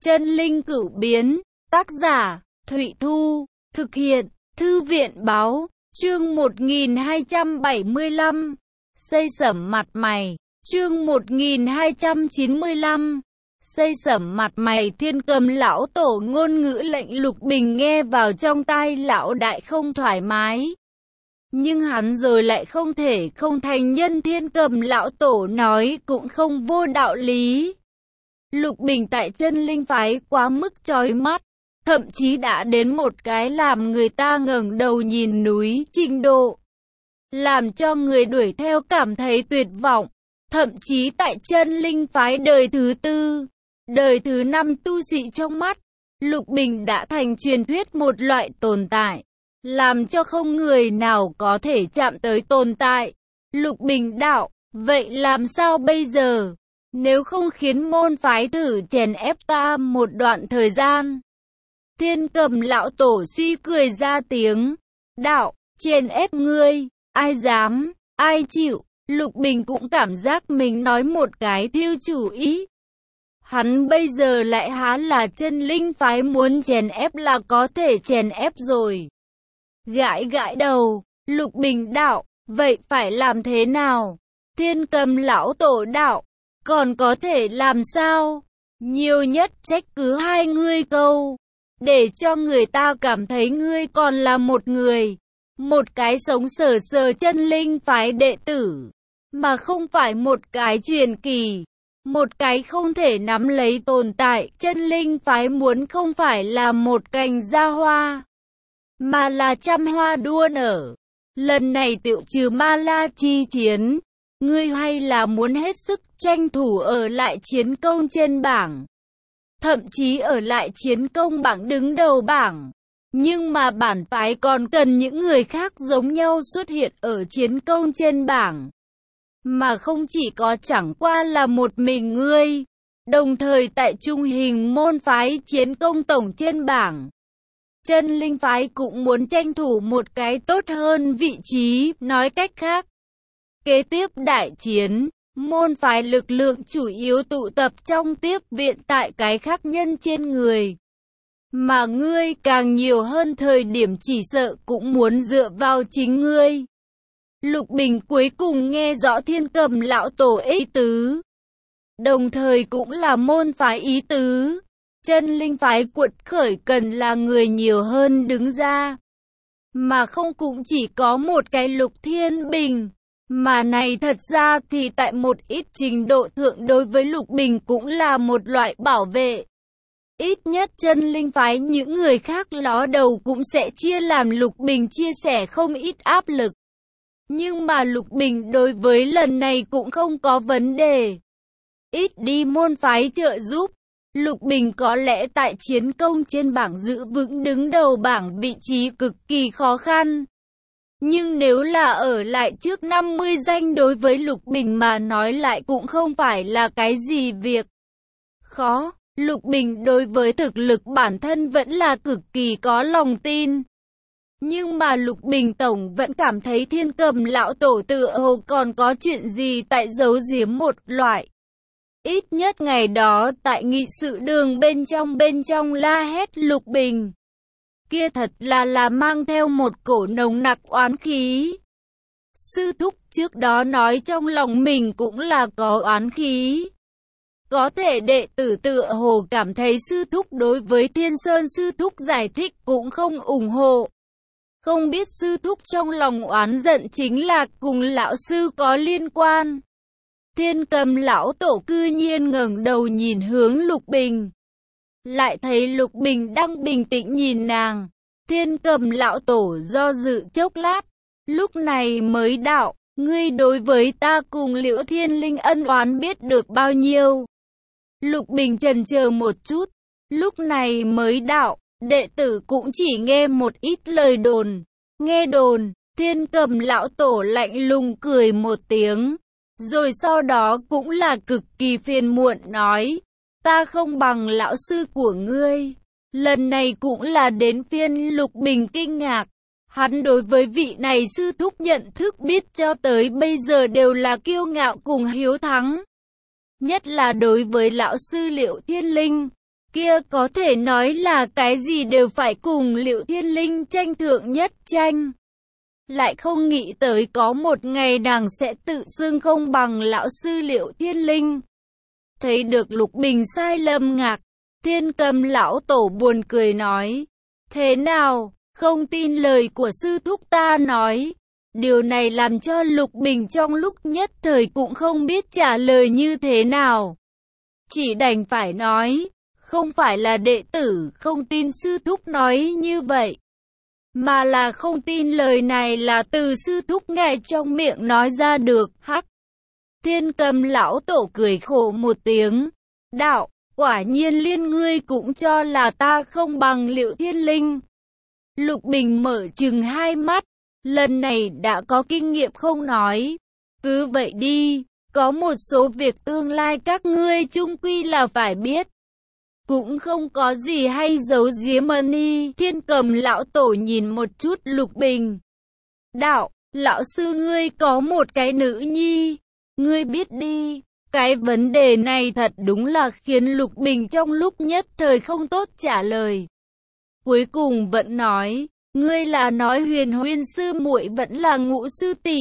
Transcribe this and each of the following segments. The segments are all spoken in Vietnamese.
Chân linh cửu biến, tác giả, Thụy Thu, thực hiện, Thư viện báo, chương 1275, xây sẩm mặt mày, chương 1295, xây sẩm mặt mày. Thiên Cầm lão tổ ngôn ngữ lệnh Lục Bình nghe vào trong tai lão đại không thoải mái. Nhưng hắn rồi lại không thể không thành nhân. Thiên Cầm lão tổ nói cũng không vô đạo lý. Lục Bình tại chân linh phái quá mức chói mắt, thậm chí đã đến một cái làm người ta ngẩng đầu nhìn núi trình độ, làm cho người đuổi theo cảm thấy tuyệt vọng. Thậm chí tại chân linh phái đời thứ tư, đời thứ năm tu sĩ trong mắt Lục Bình đã thành truyền thuyết, một loại tồn tại, làm cho không người nào có thể chạm tới tồn tại. Lục Bình đạo, vậy làm sao bây giờ? Nếu không khiến môn phái thử chèn ép ta một đoạn thời gian. Thiên Cầm lão tổ suy cười ra tiếng, đạo, chèn ép ngươi, ai dám, ai chịu. Lục Bình cũng cảm giác mình nói một cái thiêu chủ ý. Hắn bây giờ lại há là chân linh phái, muốn chèn ép là có thể chèn ép rồi. Gãi gãi đầu, Lục Bình đạo, vậy phải làm thế nào? Thiên Cầm lão tổ đạo, còn có thể làm sao? Nhiều nhất trách cứ hai ngươi câu, để cho người ta cảm thấy ngươi còn là một người, một cái sống sờ sờ chân linh phái đệ tử, mà không phải một cái truyền kỳ, một cái không thể nắm lấy tồn tại. Chân linh phái muốn không phải là một cành ra hoa, mà là trăm hoa đua nở. Lần này tiểu trừ ma la chi chiến, ngươi hay là muốn hết sức tranh thủ ở lại chiến công trên bảng, thậm chí ở lại chiến công bảng đứng đầu bảng. Nhưng mà bản phái còn cần những người khác giống nhau xuất hiện ở chiến công trên bảng, mà không chỉ có chẳng qua là một mình ngươi. Đồng thời tại trung hình môn phái chiến công tổng trên bảng, chân linh phái cũng muốn tranh thủ một cái tốt hơn vị trí. Nói cách khác, kế tiếp đại chiến, môn phái lực lượng chủ yếu tụ tập trong tiếp viện tại cái khác nhân trên người. Mà ngươi càng nhiều hơn thời điểm chỉ sợ cũng muốn dựa vào chính ngươi. Lục Bình cuối cùng nghe rõ Thiên Cầm lão tổ ý tứ, đồng thời cũng là môn phái ý tứ. Chân linh phái cuột khởi cần là người nhiều hơn đứng ra, mà không cũng chỉ có một cái Lục Thiên Bình. Mà này thật ra thì tại một ít trình độ thượng đối với Lục Bình cũng là một loại bảo vệ. Ít nhất chân linh phái những người khác ló đầu cũng sẽ chia làm Lục Bình chia sẻ không ít áp lực. Nhưng mà Lục Bình đối với lần này cũng không có vấn đề. Ít đi môn phái trợ giúp, Lục Bình có lẽ tại chiến công trên bảng giữ vững đứng đầu bảng vị trí cực kỳ khó khăn. Nhưng nếu là ở lại trước 50 danh đối với Lục Bình mà nói lại cũng không phải là cái gì việc khó. Lục Bình đối với thực lực bản thân vẫn là cực kỳ có lòng tin. Nhưng mà Lục Bình tổng vẫn cảm thấy Thiên Cầm lão tổ tựa hồ còn có chuyện gì tại giấu giếm một loại. Ít nhất ngày đó tại nghị sự đường bên trong la hét Lục Bình, kia thật là mang theo một cổ nồng nặc oán khí. Sư thúc trước đó nói trong lòng mình cũng là có oán khí. Có thể đệ tử tựa hồ cảm thấy sư thúc đối với Thiên Sơn sư thúc giải thích cũng không ủng hộ. Không biết sư thúc trong lòng oán giận chính là cùng lão sư có liên quan. Thiên Cầm lão tổ cư nhiên ngẩng đầu nhìn hướng Lục Bình, lại thấy Lục Bình đang bình tĩnh nhìn nàng. Thiên Cầm lão tổ do dự chốc lát, lúc này mới đạo, ngươi đối với ta cùng Liễu Thiên Linh ân oán biết được bao nhiêu? Lục Bình chần chờ một chút, lúc này mới đạo, đệ tử cũng chỉ nghe một ít lời đồn. Nghe đồn? Thiên Cầm lão tổ lạnh lùng cười một tiếng, rồi sau đó cũng là cực kỳ phiền muộn nói, ta không bằng lão sư của ngươi. Lần này cũng là đến phiên Lục Bình kinh ngạc. Hắn đối với vị này sư thúc nhận thức biết cho tới bây giờ đều là kiêu ngạo cùng hiếu thắng. Nhất là đối với lão sư Liễu Thiên Linh, kia có thể nói là cái gì đều phải cùng Liệu Thiên Linh tranh thượng nhất tranh. Lại không nghĩ tới có một ngày nàng sẽ tự xưng không bằng lão sư Liệu Thiên Linh. Thấy được Lục Bình sai lầm ngạc, Thiên Cầm lão tổ buồn cười nói, thế nào, không tin lời của sư thúc ta nói. Điều này làm cho Lục Bình trong lúc nhất thời cũng không biết trả lời như thế nào. Chỉ đành phải nói, không phải là đệ tử không tin sư thúc nói như vậy, mà là không tin lời này là từ sư thúc ngài trong miệng nói ra được. Hắc! Thiên Cầm lão tổ cười khổ một tiếng, đạo, quả nhiên liên ngươi cũng cho là ta không bằng Liệu Thiên Linh. Lục Bình mở trừng hai mắt, lần này đã có kinh nghiệm không nói. Cứ vậy đi, có một số việc tương lai các ngươi chung quy là phải biết. Cũng không có gì hay giấu giếm đi. Thiên Cầm lão tổ nhìn một chút Lục Bình. Đạo, lão sư ngươi có một cái nữ nhi. Ngươi biết đi, cái vấn đề này thật đúng là khiến Lục Bình trong lúc nhất thời không tốt trả lời. Cuối cùng vẫn nói, ngươi là nói Huyền Huyên sư muội vẫn là Ngũ sư tỷ.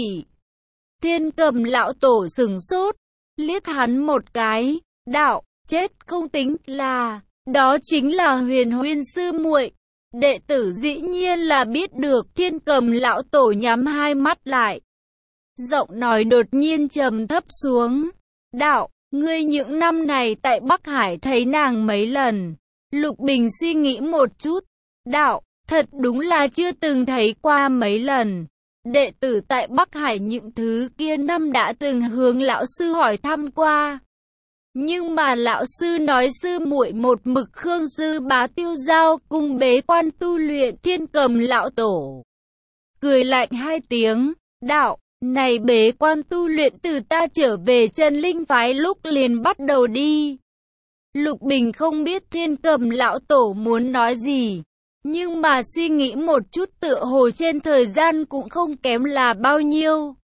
Thiên Cầm lão tổ sừng sốt, liếc hắn một cái, đạo, chết không tính là, đó chính là Huyền Huyên sư muội. Đệ tử dĩ nhiên là biết được. Thiên Cầm lão tổ nhắm hai mắt lại, giọng nói đột nhiên trầm thấp xuống, đạo, ngươi những năm này tại Bắc Hải thấy nàng mấy lần? Lục Bình suy nghĩ một chút, đạo, thật đúng là chưa từng thấy qua mấy lần. Đệ tử tại Bắc Hải những thứ kia năm đã từng hướng lão sư hỏi thăm qua. Nhưng mà lão sư nói sư muội một mực Khương sư bá tiêu giao cùng bế quan tu luyện. Thiên Cầm lão tổ cười lạnh hai tiếng, đạo, này bế quan tu luyện từ ta trở về Chân Linh phái lúc liền bắt đầu đi. Lục Bình không biết Thiên Cầm lão tổ muốn nói gì, nhưng mà suy nghĩ một chút tựa hồ trên thời gian cũng không kém là bao nhiêu.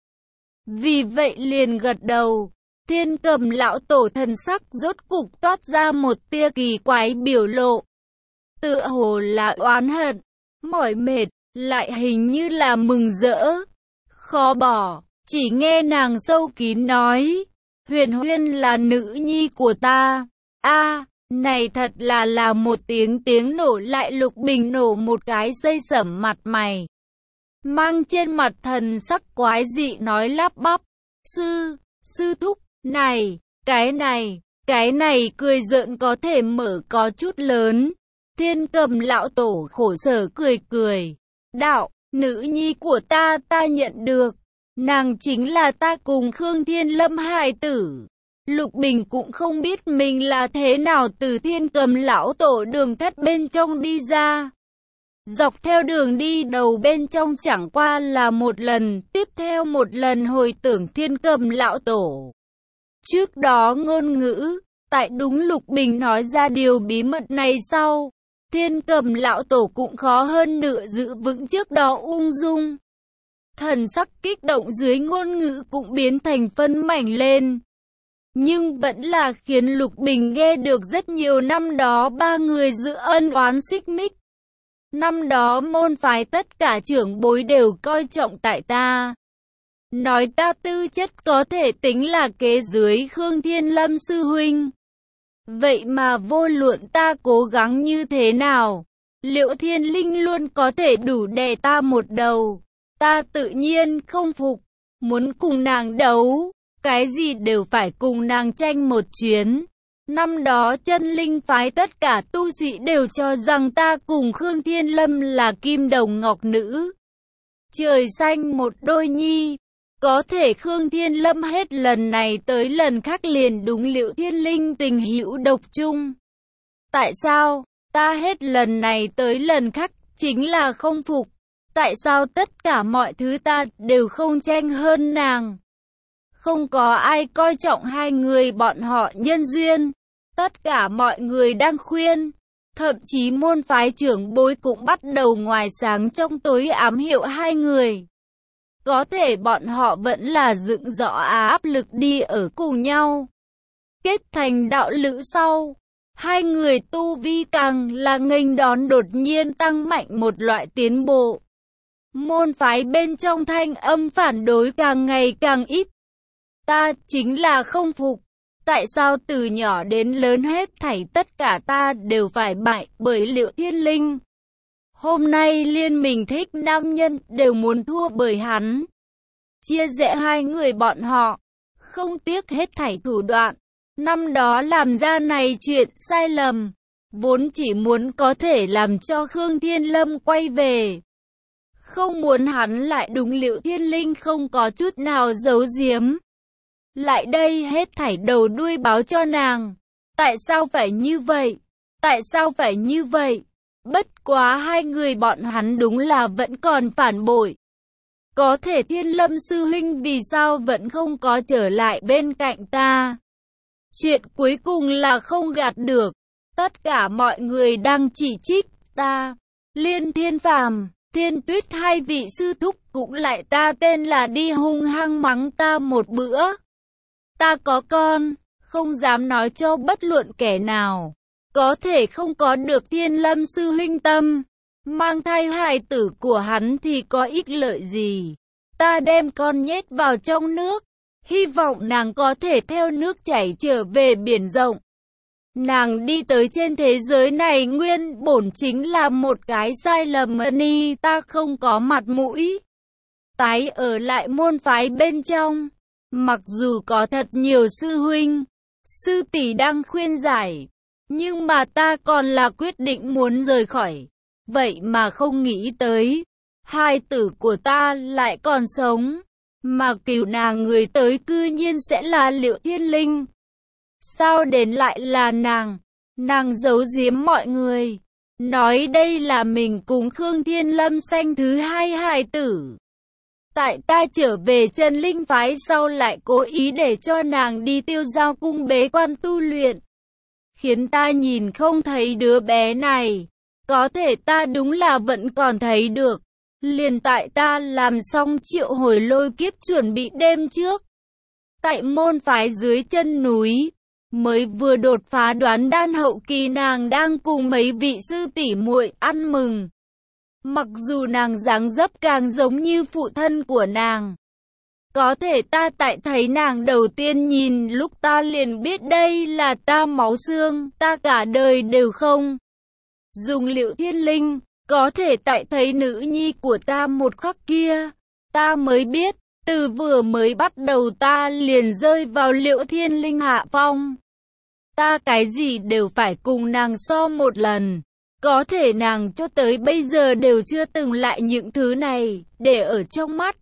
Vì vậy liền gật đầu. Thiên Cầm lão tổ thần sắc rốt cục toát ra một tia kỳ quái biểu lộ. Tựa hồ là oán hận, mỏi mệt, lại hình như là mừng rỡ, khó bỏ. Chỉ nghe nàng sâu kín nói, Huyền Huyên là nữ nhi của ta. Này thật là một tiếng nổ lại. Lục Bình nổ một cái xây sẩm mặt mày, mang trên mặt thần sắc quái dị nói lắp bắp, sư thúc, này, cái này cười giỡn có thể mở có chút lớn. Thiên Cầm lão tổ khổ sở cười, đạo, nữ nhi của ta nhận được, nàng chính là ta cùng Khương Thiên Lâm hài tử. Lục Bình cũng không biết mình là thế nào từ Thiên Cầm lão tổ đường thất bên trong đi ra. Dọc theo đường đi đầu bên trong chẳng qua là một lần tiếp theo một lần hồi tưởng Thiên Cầm lão tổ. Trước đó ngôn ngữ, tại đúng Lục Bình nói ra điều bí mật này sau, Thiên Cầm lão tổ cũng khó hơn nữa giữ vững trước đó ung dung. Thần sắc kích động dưới ngôn ngữ cũng biến thành phân mảnh lên. Nhưng vẫn là khiến Lục Bình nghe được rất nhiều năm đó ba người giữ ân oán xích mích. Năm đó môn phái tất cả trưởng bối đều coi trọng tại ta. Nói ta tư chất có thể tính là kế dưới Khương Thiên Lâm sư huynh. Vậy mà vô luận ta cố gắng như thế nào, Liệu Thiên Linh luôn có thể đủ đè ta một đầu. Ta tự nhiên không phục, muốn cùng nàng đấu, cái gì đều phải cùng nàng tranh một chuyến. Năm đó Chân Linh phái tất cả tu sĩ đều cho rằng ta cùng Khương Thiên Lâm là kim đồng ngọc nữ, trời xanh một đôi nhi. Có thể Khương Thiên Lâm hết lần này tới lần khác liền đúng Liệu Thiên Linh tình hữu độc chung. Tại sao ta hết lần này tới lần khác chính là không phục? Tại sao tất cả mọi thứ ta đều không tranh hơn nàng? Không có ai coi trọng hai người bọn họ nhân duyên. Tất cả mọi người đang khuyên, thậm chí môn phái trưởng bối cũng bắt đầu ngoài sáng trong tối ám hiệu hai người. Có thể bọn họ vẫn là dựng rõ áp lực đi ở cùng nhau, kết thành đạo lữ sau. Hai người tu vi càng là nghênh đón đột nhiên tăng mạnh một loại tiến bộ. Môn phái bên trong thanh âm phản đối càng ngày càng ít. Ta chính là không phục. Tại sao từ nhỏ đến lớn hết thảy tất cả ta đều phải bại bởi Liệu Thiên Linh? Hôm nay liên mình thích nam nhân đều muốn thua bởi hắn. Chia rẽ hai người bọn họ, không tiếc hết thảy thủ đoạn. Năm đó làm ra này chuyện sai lầm, vốn chỉ muốn có thể làm cho Khương Thiên Lâm quay về. Không muốn hắn lại đúng Liệu Thiên Linh không có chút nào giấu giếm. Lại đây hết thảy đầu đuôi báo cho nàng. Tại sao phải như vậy? Tại sao phải như vậy? Bất quá hai người bọn hắn đúng là vẫn còn phản bội. Có thể Thiên Lâm sư huynh vì sao vẫn không có trở lại bên cạnh ta? Chuyện cuối cùng là không gạt được. Tất cả mọi người đang chỉ trích ta. Liên Thiên Phàm, Thiên Tuyết hai vị sư thúc cũng lại ta tên là đi hung hăng mắng ta một bữa. Ta có con, không dám nói cho bất luận kẻ nào. Có thể không có được Thiên Lâm sư huynh tâm. Mang thai hài tử của hắn thì có ích lợi gì? Ta đem con nhét vào trong nước. Hy vọng nàng có thể theo nước chảy trở về biển rộng. Nàng đi tới trên thế giới này nguyên bổn chính là một cái sai lầm ni, ta không có mặt mũi. Tái ở lại môn phái bên trong. Mặc dù có thật nhiều sư huynh, sư tỷ đang khuyên giải, nhưng mà ta còn là quyết định muốn rời khỏi. Vậy mà không nghĩ tới, hai tử của ta lại còn sống. Mà cứu nàng người tới cư nhiên sẽ là Liệu Thiên Linh. Sao đến lại là nàng? Nàng giấu giếm mọi người. Nói đây là mình cùng Khương Thiên Lâm sanh thứ hai hài tử. Tại ta trở về Chân Linh phái sau lại cố ý để cho nàng đi Tiêu Giao cung bế quan tu luyện. Khiến ta nhìn không thấy đứa bé này. Có thể ta đúng là vẫn còn thấy được. Liền tại ta làm xong triệu hồi lôi kiếp chuẩn bị đêm trước. Tại môn phái dưới chân núi, mới vừa đột phá đoán đan hậu kỳ nàng đang cùng mấy vị sư tỷ muội ăn mừng. Mặc dù nàng dáng dấp càng giống như phụ thân của nàng. Có thể ta tại thấy nàng đầu tiên nhìn lúc ta liền biết đây là ta máu xương, ta cả đời đều không dùng Liệu Thiên Linh. Có thể tại thấy nữ nhi của ta một khắc kia, ta mới biết, từ vừa mới bắt đầu ta liền rơi vào Liệu Thiên Linh hạ phong. Ta cái gì đều phải cùng nàng so một lần. Có thể nàng cho tới bây giờ đều chưa từng lại những thứ này, để ở trong mắt.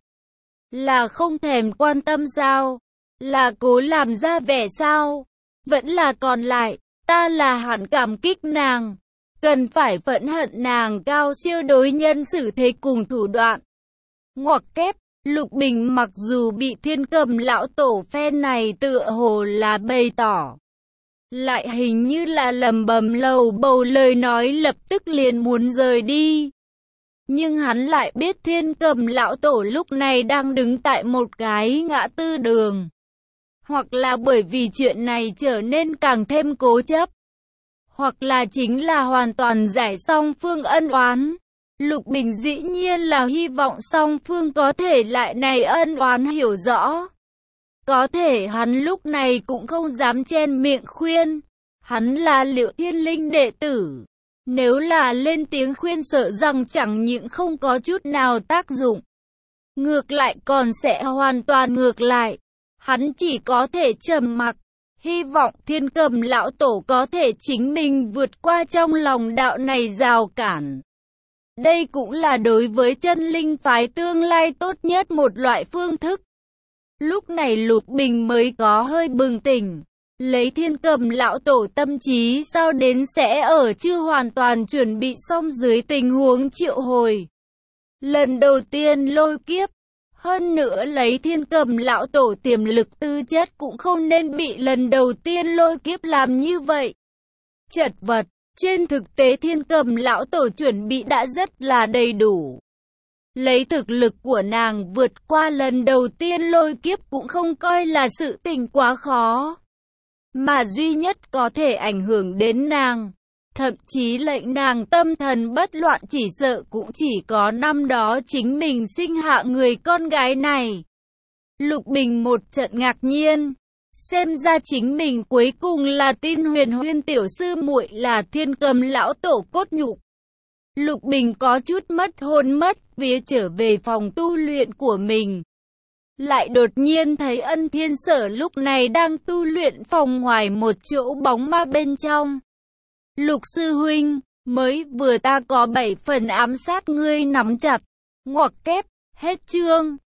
Là không thèm quan tâm sao? Là cố làm ra vẻ sao? Vẫn là còn lại, ta là hẳn cảm kích nàng. Cần phải phẫn hận nàng cao siêu đối nhân xử thế cùng thủ đoạn. Ngoặc kép, Lục Bình mặc dù bị Thiên Cầm lão tổ phen này tựa hồ là bày tỏ. Lại hình như là lầm bầm lầu bầu lời nói lập tức liền muốn rời đi. Nhưng hắn lại biết Thiên Cầm lão tổ lúc này đang đứng tại một cái ngã tư đường. Hoặc là bởi vì chuyện này trở nên càng thêm cố chấp. Hoặc là chính là hoàn toàn giải song phương ân oán. Lục Bình dĩ nhiên là hy vọng song phương có thể lại này ân oán hiểu rõ. Có thể hắn lúc này cũng không dám chen miệng khuyên. Hắn là Liệu Thiên Linh đệ tử. Nếu là lên tiếng khuyên sợ rằng chẳng những không có chút nào tác dụng. Ngược lại còn sẽ hoàn toàn ngược lại. Hắn chỉ có thể trầm mặc. Hy vọng Thiên Cầm lão tổ có thể chính mình vượt qua trong lòng đạo này rào cản. Đây cũng là đối với Chân Linh phái tương lai tốt nhất một loại phương thức. Lúc này Lục Bình mới có hơi bừng tỉnh. Lấy Thiên Cầm lão tổ tâm trí sao đến sẽ ở chưa hoàn toàn chuẩn bị xong dưới tình huống triệu hồi. Lần đầu tiên lôi kiếp. Hơn nữa lấy Thiên Cầm lão tổ tiềm lực tư chất cũng không nên bị lần đầu tiên lôi kiếp làm như vậy. Chật vật, trên thực tế Thiên Cầm lão tổ chuẩn bị đã rất là đầy đủ. Lấy thực lực của nàng vượt qua lần đầu tiên lôi kiếp cũng không coi là sự tình quá khó. mà duy nhất có thể ảnh hưởng đến nàng. Thậm chí lệnh nàng tâm thần bất loạn chỉ sợ cũng chỉ có năm đó chính mình sinh hạ người con gái này. Lục Bình một trận ngạc nhiên. Xem ra chính mình cuối cùng là tin Huyền Huyên tiểu sư muội là Thiên Cầm lão tổ cốt nhục. Lục Bình có chút mất hồn mất vía trở về phòng tu luyện của mình. Lại đột nhiên thấy Ân Thiên Sở lúc này đang tu luyện phòng ngoài một chỗ bóng ma bên trong. Lục sư huynh, mới vừa ta có 7 phần ám sát ngươi nắm chặt. Ngoặc kép, hết chương.